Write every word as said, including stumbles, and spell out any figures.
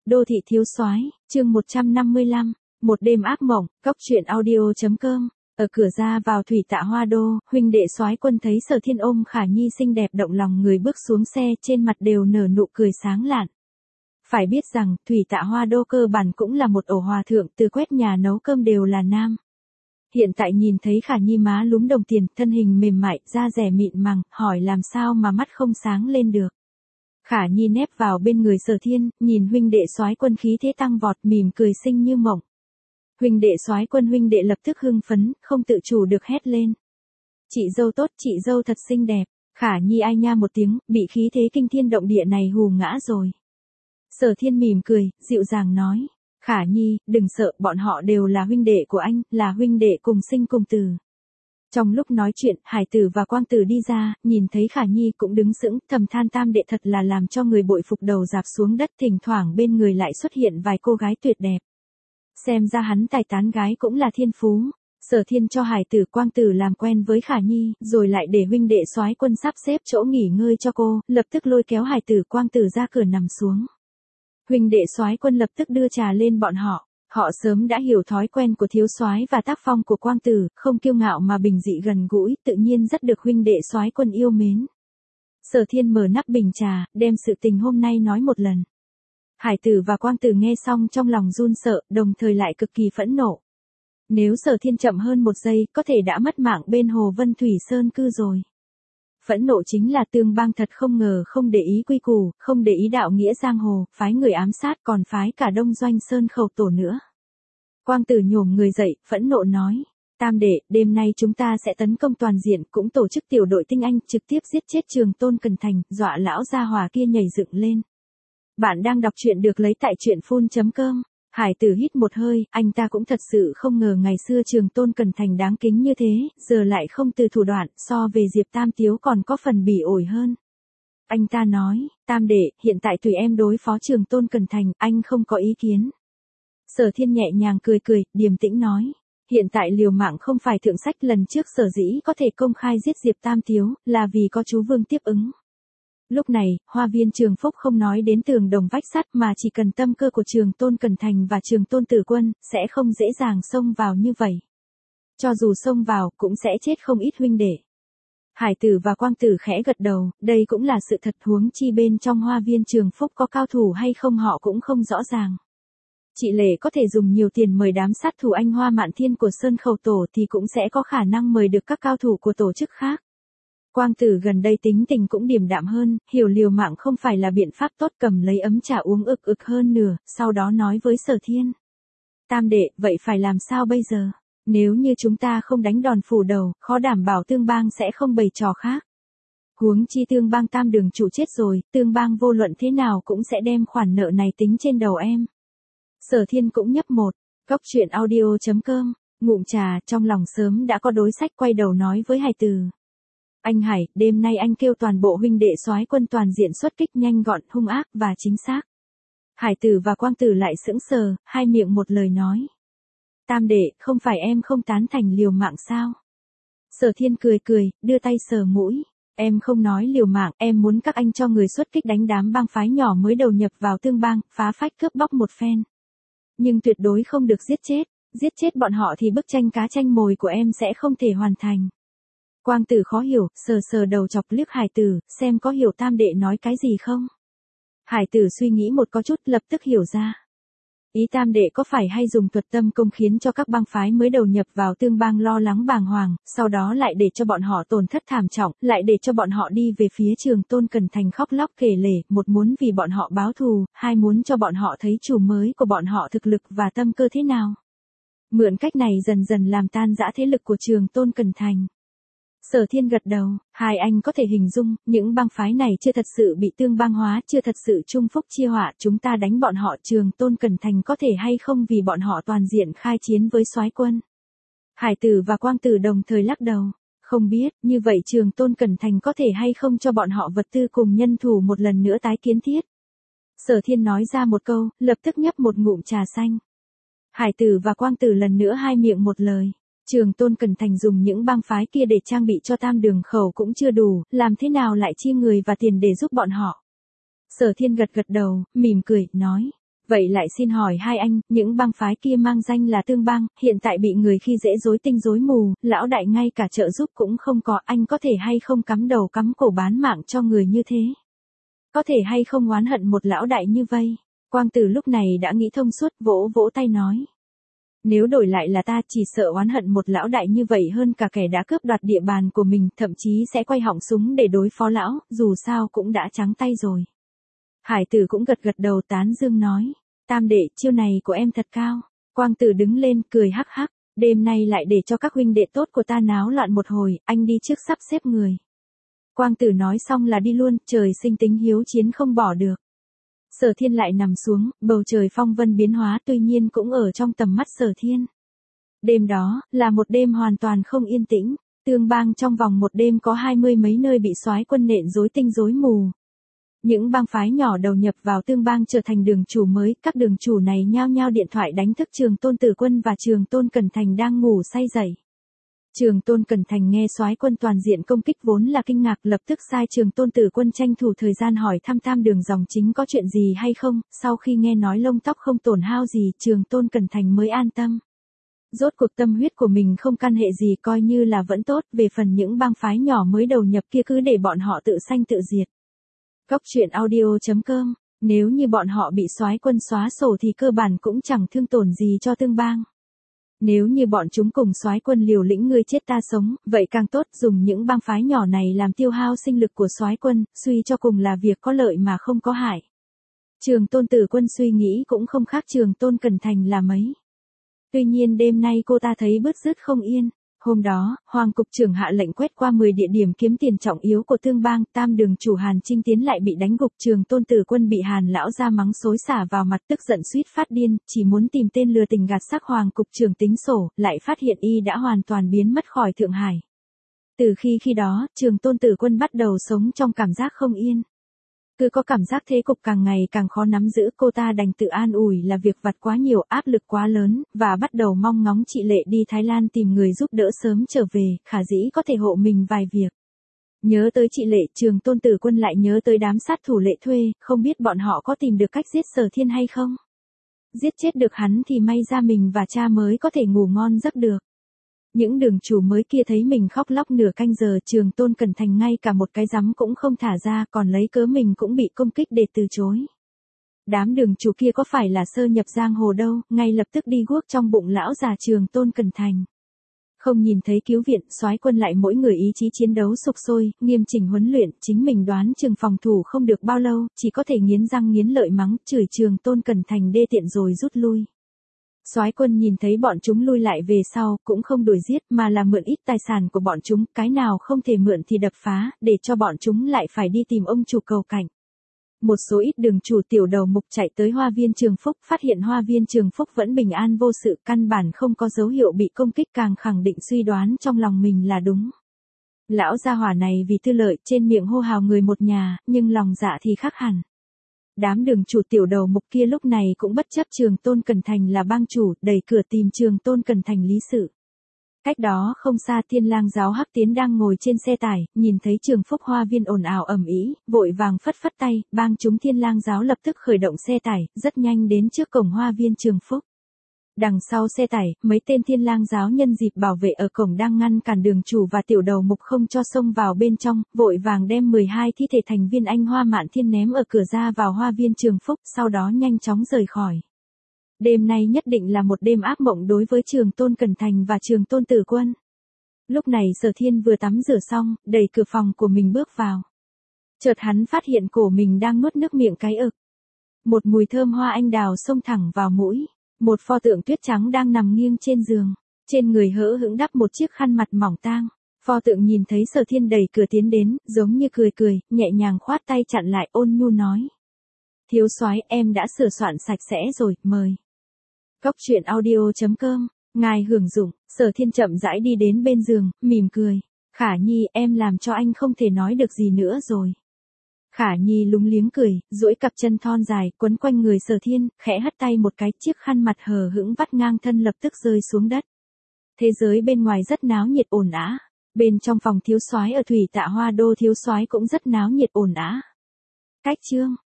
Đô thị thiếu soái, chương một trăm năm mươi lăm, một đêm ác mộng, cóc truyện audio chấm com. Ở cửa ra vào thủy tạ Hoa Đô, huynh đệ soái quân thấy Sở Thiên ôm Khả Nhi xinh đẹp động lòng người bước xuống xe, trên mặt đều nở nụ cười sáng lạn. Phải biết rằng, thủy tạ Hoa Đô cơ bản cũng là một ổ hòa thượng, từ quét nhà nấu cơm đều là nam. Hiện tại nhìn thấy Khả Nhi má lúm đồng tiền, thân hình mềm mại, da dẻ mịn màng, hỏi làm sao mà mắt không sáng lên được. Khả Nhi nép vào bên người Sở Thiên, nhìn huynh đệ soái quân khí thế tăng vọt, mỉm cười xinh như mộng. Huynh đệ soái quân huynh đệ lập tức hưng phấn, không tự chủ được hét lên. Chị dâu tốt, chị dâu thật xinh đẹp. Khả Nhi ai nha một tiếng, bị khí thế kinh thiên động địa này hù ngã rồi. Sở Thiên mỉm cười, dịu dàng nói. Khả Nhi, đừng sợ, bọn họ đều là huynh đệ của anh, là huynh đệ cùng sinh cùng tử. Trong lúc nói chuyện, Hải Tử và Quang Tử đi ra, nhìn thấy Khả Nhi cũng đứng sững, thầm than tam đệ thật là làm cho người bội phục, đầu rạp xuống đất, thỉnh thoảng bên người lại xuất hiện vài cô gái tuyệt đẹp. Xem ra hắn tài tán gái cũng là thiên phú. Sở Thiên cho Hải Tử Quang Tử làm quen với Khả Nhi, rồi lại để huynh đệ soái quân sắp xếp chỗ nghỉ ngơi cho cô, lập tức lôi kéo Hải Tử Quang Tử ra cửa nằm xuống. Huynh đệ soái quân lập tức đưa trà lên bọn họ. Họ sớm đã hiểu thói quen của thiếu soái và tác phong của Quang Tử, không kiêu ngạo mà bình dị gần gũi, tự nhiên rất được huynh đệ soái quân yêu mến. Sở Thiên mở nắp bình trà, đem sự tình hôm nay nói một lần. Hải Tử và Quang Tử nghe xong trong lòng run sợ, đồng thời lại cực kỳ phẫn nộ. Nếu Sở Thiên chậm hơn một giây, có thể đã mất mạng bên Hồ Vân Thủy Sơn cư rồi. Phẫn nộ chính là Tương Bang thật không ngờ không để ý quy củ, không để ý đạo nghĩa giang hồ, phái người ám sát còn phái cả Đông Doanh Sơn khẩu tổ nữa. Quang Tử nhổm người dậy, phẫn nộ nói. Tam đệ, đêm nay chúng ta sẽ tấn công toàn diện, cũng tổ chức tiểu đội tinh anh, trực tiếp giết chết Trường Tôn Cần Thành, dọa lão gia hỏa kia nhảy dựng lên. Bạn đang đọc truyện được lấy tại truyện phun chấm com. Hải Tử hít một hơi, anh ta cũng thật sự không ngờ ngày xưa Trường Tôn Cần Thành đáng kính như thế, giờ lại không từ thủ đoạn, so về Diệp Tam Tiếu còn có phần bỉ ổi hơn. Anh ta nói, Tam đệ, hiện tại tùy em đối phó Trường Tôn Cần Thành, anh không có ý kiến. Sở Thiên nhẹ nhàng cười cười, điềm tĩnh nói, hiện tại liều mạng không phải thượng sách, lần trước sở dĩ có thể công khai giết Diệp Tam Tiếu, là vì có chú Vương tiếp ứng. Lúc này, Hoa Viên Trường Phúc không nói đến tường đồng vách sắt, mà chỉ cần tâm cơ của Trường Tôn Cần Thành và Trường Tôn Tử Quân, sẽ không dễ dàng xông vào như vậy. Cho dù xông vào, cũng sẽ chết không ít huynh đệ. Hải Tử và Quang Tử khẽ gật đầu, đây cũng là sự thật, huống chi bên trong Hoa Viên Trường Phúc có cao thủ hay không họ cũng không rõ ràng. Chị Lệ có thể dùng nhiều tiền mời đám sát thủ anh Hoa Mạn Thiên của Sơn Khẩu Tổ thì cũng sẽ có khả năng mời được các cao thủ của tổ chức khác. Quang Tử gần đây tính tình cũng điềm đạm hơn, hiểu liều mạng không phải là biện pháp tốt, cầm lấy ấm trà uống ực ực hơn nửa, sau đó nói với Sở Thiên. Tam đệ, vậy phải làm sao bây giờ? Nếu như chúng ta không đánh đòn phủ đầu, khó đảm bảo Tương Bang sẽ không bày trò khác. Huống chi Tương Bang tam đường chủ chết rồi, Tương Bang vô luận thế nào cũng sẽ đem khoản nợ này tính trên đầu em. Sở Thiên cũng nhấp một, cóc truyện audio chấm com, ngụm trà, trong lòng sớm đã có đối sách, quay đầu nói với Hải Tử. Anh Hải, đêm nay anh kêu toàn bộ huynh đệ soái quân toàn diện xuất kích, nhanh gọn, hung ác và chính xác. Hải Tử và Quang Tử lại sững sờ, hai miệng một lời nói. Tam đệ, không phải em không tán thành liều mạng sao? Sở Thiên cười cười, đưa tay sờ mũi. Em không nói liều mạng, em muốn các anh cho người xuất kích đánh đám bang phái nhỏ mới đầu nhập vào Tương Bang, phá phách cướp bóc một phen. Nhưng tuyệt đối không được giết chết, giết chết bọn họ thì bức tranh cá tranh mồi của em sẽ không thể hoàn thành. Quang Tử khó hiểu, sờ sờ đầu chọc liếc Hải Tử, xem có hiểu tam đệ nói cái gì không. Hải Tử suy nghĩ một có chút, lập tức hiểu ra. Ý tam đệ có phải hay dùng thuật tâm công khiến cho các bang phái mới đầu nhập vào Tương Bang lo lắng bàng hoàng, sau đó lại để cho bọn họ tổn thất thảm trọng, lại để cho bọn họ đi về phía Trường Tôn Cần Thành khóc lóc kể lể, một muốn vì bọn họ báo thù, hai muốn cho bọn họ thấy chủ mới của bọn họ thực lực và tâm cơ thế nào. Mượn cách này dần dần làm tan rã thế lực của Trường Tôn Cần Thành. Sở Thiên gật đầu, hai anh có thể hình dung, những bang phái này chưa thật sự bị Tương Bang hóa, chưa thật sự chung phúc chia họa, chúng ta đánh bọn họ Trường Tôn Cần Thành có thể hay không vì bọn họ toàn diện khai chiến với soái quân. Hải Tử và Quang Tử đồng thời lắc đầu, không biết, như vậy Trường Tôn Cần Thành có thể hay không cho bọn họ vật tư cùng nhân thủ một lần nữa tái kiến thiết. Sở Thiên nói ra một câu, lập tức nhấp một ngụm trà xanh. Hải Tử và Quang Tử lần nữa hai miệng một lời. Trường Tôn Cần Thành dùng những bang phái kia để trang bị cho tam đường khẩu cũng chưa đủ, làm thế nào lại chia người và tiền để giúp bọn họ. Sở Thiên gật gật đầu, mỉm cười, nói. Vậy lại xin hỏi hai anh, những bang phái kia mang danh là tương bang, hiện tại bị người khi dễ rối tinh rối mù, lão đại ngay cả trợ giúp cũng không có, anh có thể hay không cắm đầu cắm cổ bán mạng cho người như thế? Có thể hay không oán hận một lão đại như vây? Quang Tử lúc này đã nghĩ thông suốt, vỗ vỗ tay nói. Nếu đổi lại là ta chỉ sợ oán hận một lão đại như vậy hơn cả kẻ đã cướp đoạt địa bàn của mình, thậm chí sẽ quay họng súng để đối phó lão, dù sao cũng đã trắng tay rồi. Hải Tử cũng gật gật đầu tán dương nói. Tam đệ, chiêu này của em thật cao. Quang Tử đứng lên, cười hắc hắc. Đêm nay lại để cho các huynh đệ tốt của ta náo loạn một hồi, anh đi trước sắp xếp người. Quang Tử nói xong là đi luôn, trời sinh tính hiếu chiến không bỏ được. Sở Thiên lại nằm xuống, bầu trời phong vân biến hóa tuy nhiên cũng ở trong tầm mắt Sở Thiên. Đêm đó, là một đêm hoàn toàn không yên tĩnh, Tương Bang trong vòng một đêm có hai mươi mấy nơi bị soái quân nện rối tinh rối mù. Những bang phái nhỏ đầu nhập vào Tương Bang trở thành đường chủ mới, các đường chủ này nhao nhao điện thoại đánh thức Trường Tôn Tử Quân và Trường Tôn Cẩn Thành đang ngủ say dậy. Trường Tôn Cẩn Thành nghe soái quân toàn diện công kích vốn là kinh ngạc, lập tức sai Trường Tôn Tử Quân tranh thủ thời gian hỏi thăm Tam Đường dòng chính có chuyện gì hay không, sau khi nghe nói lông tóc không tổn hao gì, Trường Tôn Cẩn Thành mới an tâm. Rốt cuộc tâm huyết của mình không căn hệ gì, coi như là vẫn tốt, về phần những bang phái nhỏ mới đầu nhập kia cứ để bọn họ tự sanh tự diệt. Cốc truyện audio chấm com, nếu như bọn họ bị soái quân xóa sổ thì cơ bản cũng chẳng thương tổn gì cho Tương Bang. Nếu như bọn chúng cùng soái quân liều lĩnh ngươi chết ta sống, vậy càng tốt, dùng những bang phái nhỏ này làm tiêu hao sinh lực của soái quân, suy cho cùng là việc có lợi mà không có hại. Trường Tôn Tử Quân suy nghĩ cũng không khác Trường Tôn Cẩn Thành là mấy. Tuy nhiên đêm nay cô ta thấy bứt rứt không yên. Hôm đó, Hoàng cục trưởng hạ lệnh quét qua mười địa điểm kiếm tiền trọng yếu của Tương Bang, Tam đường chủ Hàn Trinh Tiến lại bị đánh gục, Trường Tôn Tử Quân bị Hàn lão ra mắng xối xả vào mặt, tức giận suýt phát điên, chỉ muốn tìm tên lừa tình gạt xác Hoàng cục trưởng tính sổ, lại phát hiện y đã hoàn toàn biến mất khỏi Thượng Hải. Từ khi khi đó, Trường Tôn Tử Quân bắt đầu sống trong cảm giác không yên. Cứ có cảm giác thế cục càng ngày càng khó nắm giữ, cô ta đành tự an ủi là việc vặt quá nhiều, áp lực quá lớn, và bắt đầu mong ngóng chị Lệ đi Thái Lan tìm người giúp đỡ sớm trở về, khả dĩ có thể hộ mình vài việc. Nhớ tới chị Lệ, Trường Tôn Tử Quân lại nhớ tới đám sát thủ Lệ Thuê, không biết bọn họ có tìm được cách giết Sở Thiên hay không? Giết chết được hắn thì may ra mình và cha mới có thể ngủ ngon giấc được. Những đường chủ mới kia thấy mình khóc lóc nửa canh giờ, Trường Tôn Cẩn Thành ngay cả một cái rắm cũng không thả ra, còn lấy cớ mình cũng bị công kích để từ chối. Đám đường chủ kia có phải là sơ nhập giang hồ đâu, ngay lập tức đi guốc trong bụng lão già Trường Tôn Cẩn Thành. Không nhìn thấy cứu viện, soái quân lại mỗi người ý chí chiến đấu sục sôi, nghiêm chỉnh huấn luyện, chính mình đoán chừng phòng thủ không được bao lâu, chỉ có thể nghiến răng nghiến lợi mắng, chửi Trường Tôn Cẩn Thành đê tiện rồi rút lui. Soái quân nhìn thấy bọn chúng lui lại về sau, cũng không đuổi giết mà là mượn ít tài sản của bọn chúng, cái nào không thể mượn thì đập phá, để cho bọn chúng lại phải đi tìm ông chủ cầu cảnh. Một số ít đường chủ tiểu đầu mục chạy tới Hoa Viên Trường Phúc, phát hiện Hoa Viên Trường Phúc vẫn bình an vô sự, căn bản không có dấu hiệu bị công kích, càng khẳng định suy đoán trong lòng mình là đúng. Lão gia hỏa này vì tư lợi, trên miệng hô hào người một nhà, nhưng lòng dạ thì khác hẳn. Đám đường chủ tiểu đầu mục kia lúc này cũng bất chấp Trường Tôn Cẩn Thành là bang chủ, đẩy cửa tìm Trường Tôn Cẩn Thành lý sự. Cách đó không xa, Thiên Lang giáo Hắc Tiến đang ngồi trên xe tải, nhìn thấy Trường Phúc Hoa Viên ồn ào ầm ĩ, vội vàng phất phất tay, bang chúng Thiên Lang giáo lập tức khởi động xe tải, rất nhanh đến trước cổng Hoa Viên Trường Phúc. Đằng sau xe tải, mấy tên Thiên Lang giáo nhân dịp bảo vệ ở cổng đang ngăn cản đường chủ và tiểu đầu mục không cho xông vào bên trong, vội vàng đem mười hai thi thể thành viên Anh Hoa Mạn Thiên ném ở cửa ra vào Hoa Viên Trường Phúc, sau đó nhanh chóng rời khỏi. Đêm nay nhất định là một đêm ác mộng đối với Trường Tôn Cẩn Thành và Trường Tôn Tử Quân. Lúc này Sở Thiên vừa tắm rửa xong, đẩy cửa phòng của mình bước vào. Chợt hắn phát hiện cổ mình đang nuốt nước miệng cái ực. Một mùi thơm hoa anh đào xông thẳng vào mũi. Một pho tượng tuyết trắng đang nằm nghiêng trên giường, trên người hỡ hững đắp một chiếc khăn mặt mỏng tang. Pho tượng nhìn thấy Sở Thiên đẩy cửa tiến đến, giống như cười cười, nhẹ nhàng khoát tay chặn lại, ôn nhu nói: "Thiếu soái, em đã sửa soạn sạch sẽ rồi, mời." Cốc truyện audio chấm com, ngài hưởng dụng. Sở Thiên chậm rãi đi đến bên giường, mỉm cười: "Khả Nhi, em làm cho anh không thể nói được gì nữa rồi." Khả Nhi lúng liếng cười, duỗi cặp chân thon dài, quấn quanh người Sở Thiên, khẽ hất tay một cái, chiếc khăn mặt hờ hững vắt ngang thân lập tức rơi xuống đất. Thế giới bên ngoài rất náo nhiệt ồn ào. Bên trong phòng thiếu soái ở Thủy Tạ Hoa Đô thiếu soái cũng rất náo nhiệt ồn ào. Cách chương